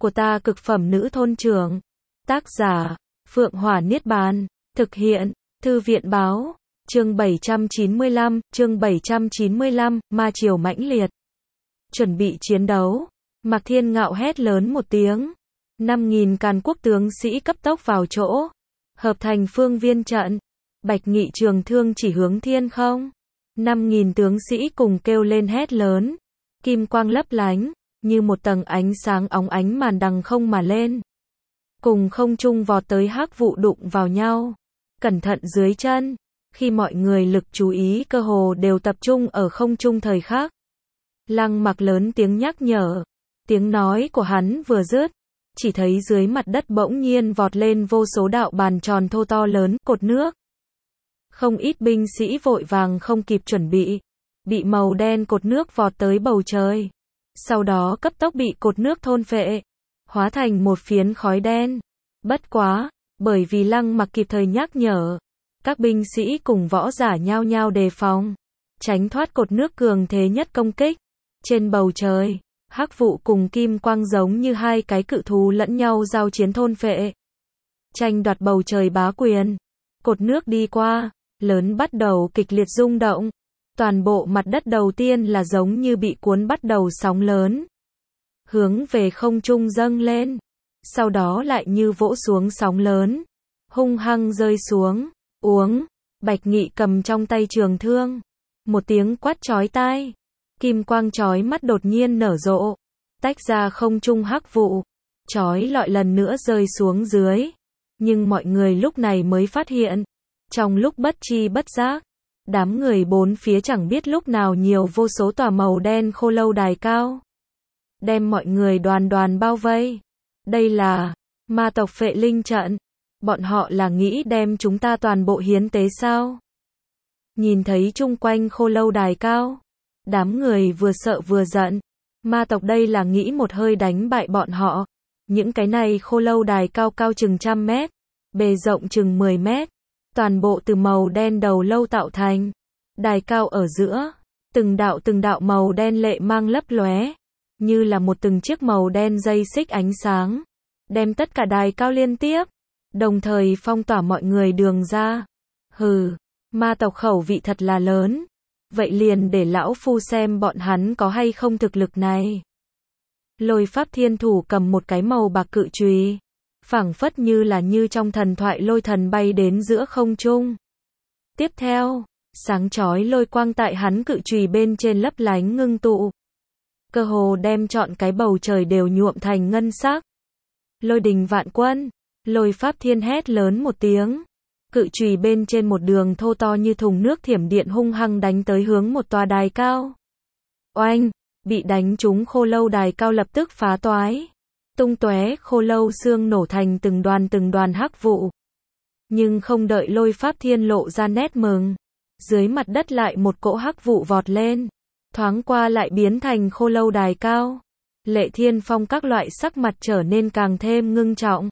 của ta cực phẩm nữ thôn trưởng. Tác giả, Phượng Hỏa Niết Bàn. Thực hiện, Thư viện Báo. Chương 795, Ma Triều mãnh liệt. Chuẩn bị chiến đấu. Mạc Thiên Ngạo hét lớn một tiếng. 5.000 Càn Quốc tướng sĩ cấp tốc vào chỗ. Hợp thành phương viên trận. Bạch Nghị trường thương chỉ hướng thiên không. 5.000 tướng sĩ cùng kêu lên hét lớn. Kim quang lấp lánh, như một tầng ánh sáng óng ánh màn đằng không mà lên. Cùng không trung vọt tới hắc vụ đụng vào nhau. Cẩn thận dưới chân. Khi mọi người lực chú ý cơ hồ đều tập trung ở không trung thời khắc. Lăng Mặc lớn tiếng nhắc nhở. Tiếng nói của hắn vừa dứt, chỉ thấy dưới mặt đất bỗng nhiên vọt lên vô số đạo bàn tròn thô to lớn, cột nước. Không ít binh sĩ vội vàng không kịp chuẩn bị màu đen cột nước vọt tới bầu trời. Sau đó cấp tốc bị cột nước thôn phệ, hóa thành một phiến khói đen. Bất quá, bởi vì Lăng Mặc kịp thời nhắc nhở, các binh sĩ cùng võ giả nhao nhao đề phòng, tránh thoát cột nước cường thế nhất công kích. Trên bầu trời, hắc vụ cùng kim quang giống như hai cái cự thú lẫn nhau giao chiến thôn phệ, tranh đoạt bầu trời bá quyền. Cột nước đi qua, lớn bắt đầu kịch liệt rung động. Toàn bộ mặt đất đầu tiên là giống như bị cuốn bắt đầu sóng lớn, hướng về không trung dâng lên, sau đó lại như vỗ xuống sóng lớn, hung hăng rơi xuống. Uống. Bạch Nghị cầm trong tay trường thương, một tiếng quát chói tai, kim quang chói mắt đột nhiên nở rộ, tách ra không trung hắc vụ, chói lọi lần nữa rơi xuống dưới. Nhưng mọi người lúc này mới phát hiện, trong lúc bất chi bất giác, đám người bốn phía chẳng biết lúc nào nhiều vô số tòa màu đen khô lâu đài cao, đem mọi người đoàn đoàn bao vây. Đây là ma tộc phệ linh trận. Bọn họ là nghĩ đem chúng ta toàn bộ hiến tế sao? Nhìn thấy chung quanh khô lâu đài cao, đám người vừa sợ vừa giận. Ma tộc đây là nghĩ một hơi đánh bại bọn họ. Những cái này khô lâu đài cao cao chừng 100 mét, bề rộng chừng 10 mét, toàn bộ từ màu đen đầu lâu tạo thành. Đài cao ở giữa, từng đạo màu đen lệ mang lấp lóe, như là một từng chiếc màu đen dây xích ánh sáng, đem tất cả đài cao liên tiếp, đồng thời phong tỏa mọi người đường ra. Hừ, ma tộc khẩu vị thật là lớn. Vậy liền để lão phu xem bọn hắn có hay không thực lực này. Lôi Pháp Thiên Thủ cầm một cái màu bạc cự chùy, phảng phất như là như trong thần thoại lôi thần bay đến giữa không trung. Tiếp theo, sáng chói lôi quang tại hắn cự chùy bên trên lấp lánh ngưng tụ, cơ hồ đem trọn cái bầu trời đều nhuộm thành ngân sắc. Lôi đình vạn quân. Lôi Pháp Thiên hét lớn một tiếng, cự chùy bên trên một đường thô to như thùng nước thiểm điện hung hăng đánh tới hướng một tòa đài cao. Oanh, bị đánh trúng khô lâu đài cao lập tức phá toái, tung tóe khô lâu xương nổ thành từng đoàn hắc vụ. Nhưng không đợi Lôi Pháp Thiên lộ ra nét mừng, dưới mặt đất lại một cỗ hắc vụ vọt lên, thoáng qua lại biến thành khô lâu đài cao. Lệ Thiên Phong các loại sắc mặt trở nên càng thêm ngưng trọng.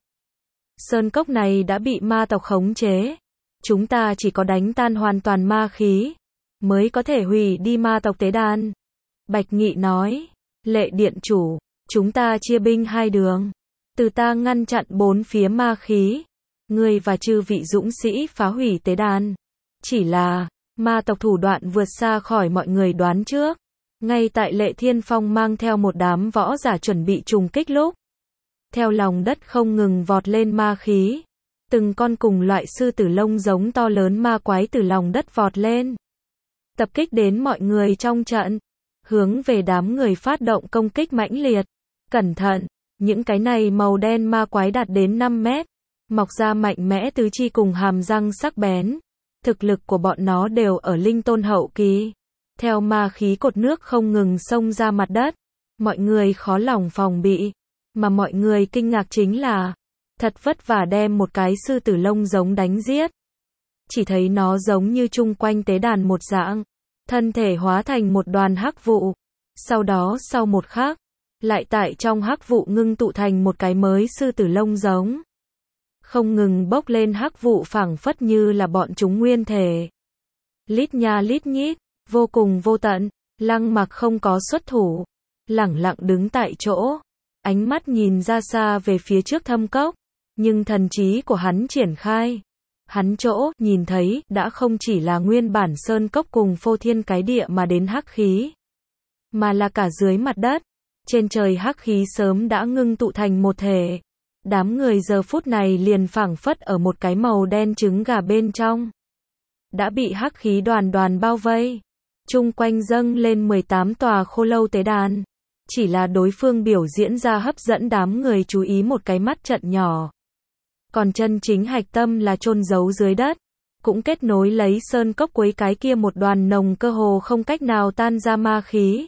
Sơn cốc này đã bị ma tộc khống chế. Chúng ta chỉ có đánh tan hoàn toàn ma khí, mới có thể hủy đi ma tộc tế đàn. Bạch Nghị nói, Lệ Điện Chủ, chúng ta chia binh hai đường. Từ ta ngăn chặn bốn phía ma khí, ngươi và chư vị dũng sĩ phá hủy tế đàn. Chỉ là, ma tộc thủ đoạn vượt xa khỏi mọi người đoán trước. Ngay tại Lệ Thiên Phong mang theo một đám võ giả chuẩn bị trùng kích lúc, theo lòng đất không ngừng vọt lên ma khí. Từng con cùng loại sư tử lông giống to lớn ma quái từ lòng đất vọt lên, tập kích đến mọi người trong trận, hướng về đám người phát động công kích mãnh liệt. Cẩn thận, những cái này màu đen ma quái đạt đến 5 mét, mọc ra mạnh mẽ tứ chi cùng hàm răng sắc bén. Thực lực của bọn nó đều ở linh tôn hậu kỳ. Theo ma khí cột nước không ngừng xông ra mặt đất, mọi người khó lòng phòng bị. Mà mọi người kinh ngạc chính là, thật vất vả đem một cái sư tử lông giống đánh giết. Chỉ thấy nó giống như chung quanh tế đàn một dạng, thân thể hóa thành một đoàn hắc vụ. Sau đó sau một khắc, lại tại trong hắc vụ ngưng tụ thành một cái mới sư tử lông giống. Không ngừng bốc lên hắc vụ phảng phất như là bọn chúng nguyên thể. Lít nha lít nhít, vô cùng vô tận. Lăng Mặc không có xuất thủ, lẳng lặng đứng tại chỗ, ánh mắt nhìn ra xa về phía trước thâm cốc, nhưng thần trí của hắn triển khai. Hắn chỗ nhìn thấy đã không chỉ là nguyên bản sơn cốc cùng phô thiên cái địa mà đến hắc khí, mà là cả dưới mặt đất. Trên trời hắc khí sớm đã ngưng tụ thành một thể. Đám người giờ phút này liền phảng phất ở một cái màu đen trứng gà bên trong. Đã bị hắc khí đoàn đoàn bao vây. Chung quanh dâng lên 18 tòa khô lâu tế đàn. Chỉ là đối phương biểu diễn ra hấp dẫn đám người chú ý một cái mắt trận nhỏ. Còn chân chính hạch tâm là chôn giấu dưới đất. Cũng kết nối lấy sơn cốc cuối cái kia một đoàn nồng cơ hồ không cách nào tan ra ma khí.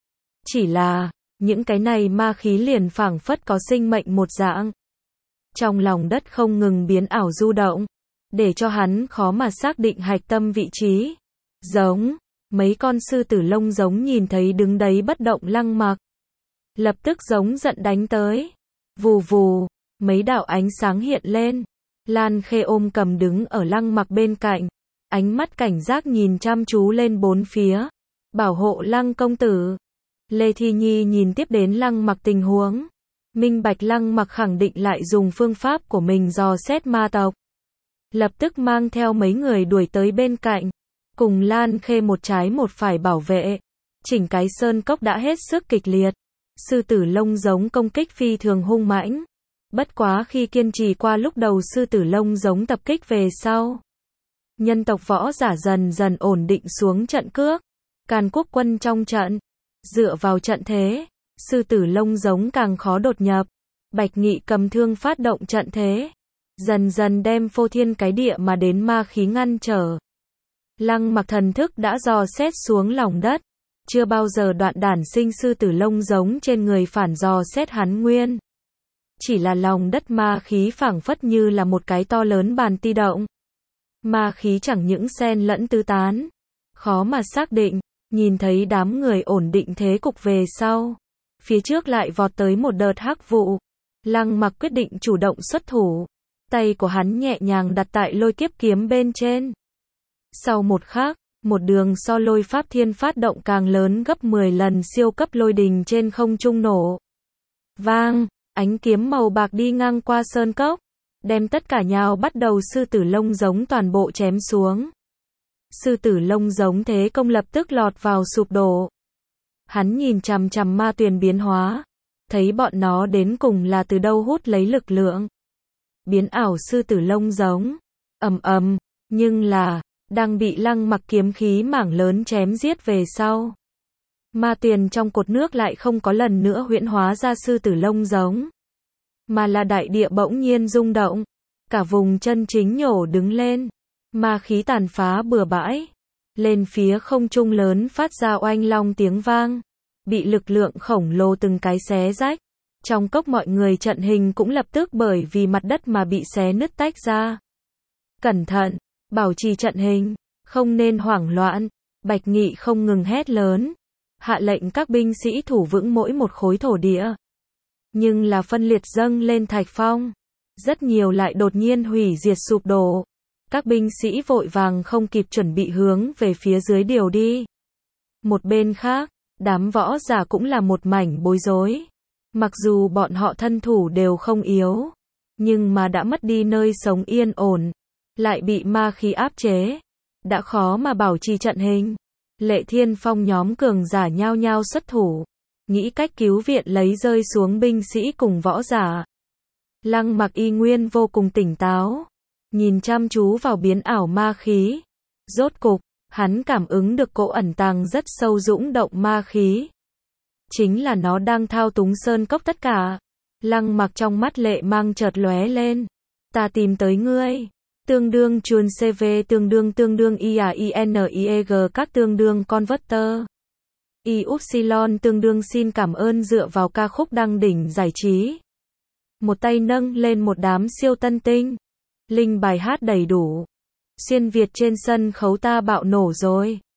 Chỉ là, những cái này ma khí liền phảng phất có sinh mệnh một dạng. Trong lòng đất không ngừng biến ảo du động, để cho hắn khó mà xác định hạch tâm vị trí. Giống, mấy con sư tử lông giống nhìn thấy đứng đấy bất động Lăng Mặc. Lập tức giống giận đánh tới. Vù vù, mấy đạo ánh sáng hiện lên. Lan Khê ôm cầm đứng ở Lăng Mặc bên cạnh. Ánh mắt cảnh giác nhìn chăm chú lên bốn phía. Bảo hộ Lăng công tử. Lê Thi Nhi nhìn tiếp đến Lăng Mặc tình huống. Minh bạch Lăng Mặc khẳng định lại dùng phương pháp của mình dò xét ma tộc. Lập tức mang theo mấy người đuổi tới bên cạnh. Cùng Lan Khê một trái một phải bảo vệ. Chỉnh cái sơn cốc đã hết sức kịch liệt. Sư tử lông giống công kích phi thường hung mãnh. Bất quá khi kiên trì qua lúc đầu sư tử lông giống tập kích về sau. Nhân tộc võ giả dần dần ổn định xuống trận cước. Càn Quốc quân trong trận. Dựa vào trận thế. Sư tử lông giống càng khó đột nhập. Bạch Nghị cầm thương phát động trận thế. Dần dần đem phô thiên cái địa mà đến ma khí ngăn trở. Lăng Mặc thần thức đã dò xét xuống lòng đất. Chưa bao giờ đoạn đản sinh sư tử lông giống trên người phản dò xét hắn nguyên. Chỉ là lòng đất ma khí phảng phất như là một cái to lớn bàn ti động. Ma khí chẳng những xen lẫn tứ tán. Khó mà xác định, nhìn thấy đám người ổn định thế cục về sau. Phía trước lại vọt tới một đợt hắc vụ. Lăng Mặc quyết định chủ động xuất thủ. Tay của hắn nhẹ nhàng đặt tại lôi kiếp kiếm bên trên. Sau một khắc, một đường so lôi pháp thiên phát động càng lớn gấp 10 lần siêu cấp lôi đình trên không trung nổ. Vang, ánh kiếm màu bạc đi ngang qua sơn cốc, đem tất cả nhào bắt đầu sư tử lông giống toàn bộ chém xuống. Sư tử lông giống thế công lập tức lọt vào sụp đổ. Hắn nhìn chằm chằm ma tuyền biến hóa, thấy bọn nó đến cùng là từ đâu hút lấy lực lượng. Biến ảo sư tử lông giống, ầm ầm, nhưng là, đang bị Lăng Mặc kiếm khí mảng lớn chém giết về sau. Ma tuyền trong cột nước lại không có lần nữa huyễn hóa ra sư tử lông giống, mà là đại địa bỗng nhiên rung động, cả vùng chân chính nhổ đứng lên, ma khí tàn phá bừa bãi, lên phía không trung lớn phát ra oanh long tiếng vang, bị lực lượng khổng lồ từng cái xé rách. Trong cốc mọi người trận hình cũng lập tức bởi vì mặt đất mà bị xé nứt tách ra. Cẩn thận, bảo trì trận hình, không nên hoảng loạn. Bạch Nghị không ngừng hét lớn, hạ lệnh các binh sĩ thủ vững mỗi một khối thổ địa. Nhưng là phân liệt dâng lên thạch phong, rất nhiều lại đột nhiên hủy diệt sụp đổ. Các binh sĩ vội vàng không kịp chuẩn bị hướng về phía dưới điều đi. Một bên khác, đám võ giả cũng là một mảnh bối rối. Mặc dù bọn họ thân thủ đều không yếu, nhưng mà đã mất đi nơi sống yên ổn, lại bị ma khí áp chế, đã khó mà bảo trì trận hình. Lệ Thiên Phong nhóm cường giả nhao nhao xuất thủ, nghĩ cách cứu viện lấy rơi xuống binh sĩ cùng võ giả. Lăng Mặc y nguyên vô cùng tỉnh táo, nhìn chăm chú vào biến ảo ma khí. Rốt cục, hắn cảm ứng được cỗ ẩn tàng rất sâu dũng động ma khí. Chính là nó đang thao túng sơn cốc tất cả. Lăng Mặc trong mắt lệ mang chợt lóe lên. Ta tìm tới ngươi. Tương đương chuồn CV tương đương IAINIEG các tương đương converter. Y-upsilon tương đương xin cảm ơn dựa vào ca khúc đăng đỉnh giải trí. Một tay nâng lên một đám siêu tân tinh. Linh bài hát đầy đủ. Xuyên Việt trên sân khấu ta bạo nổ rồi.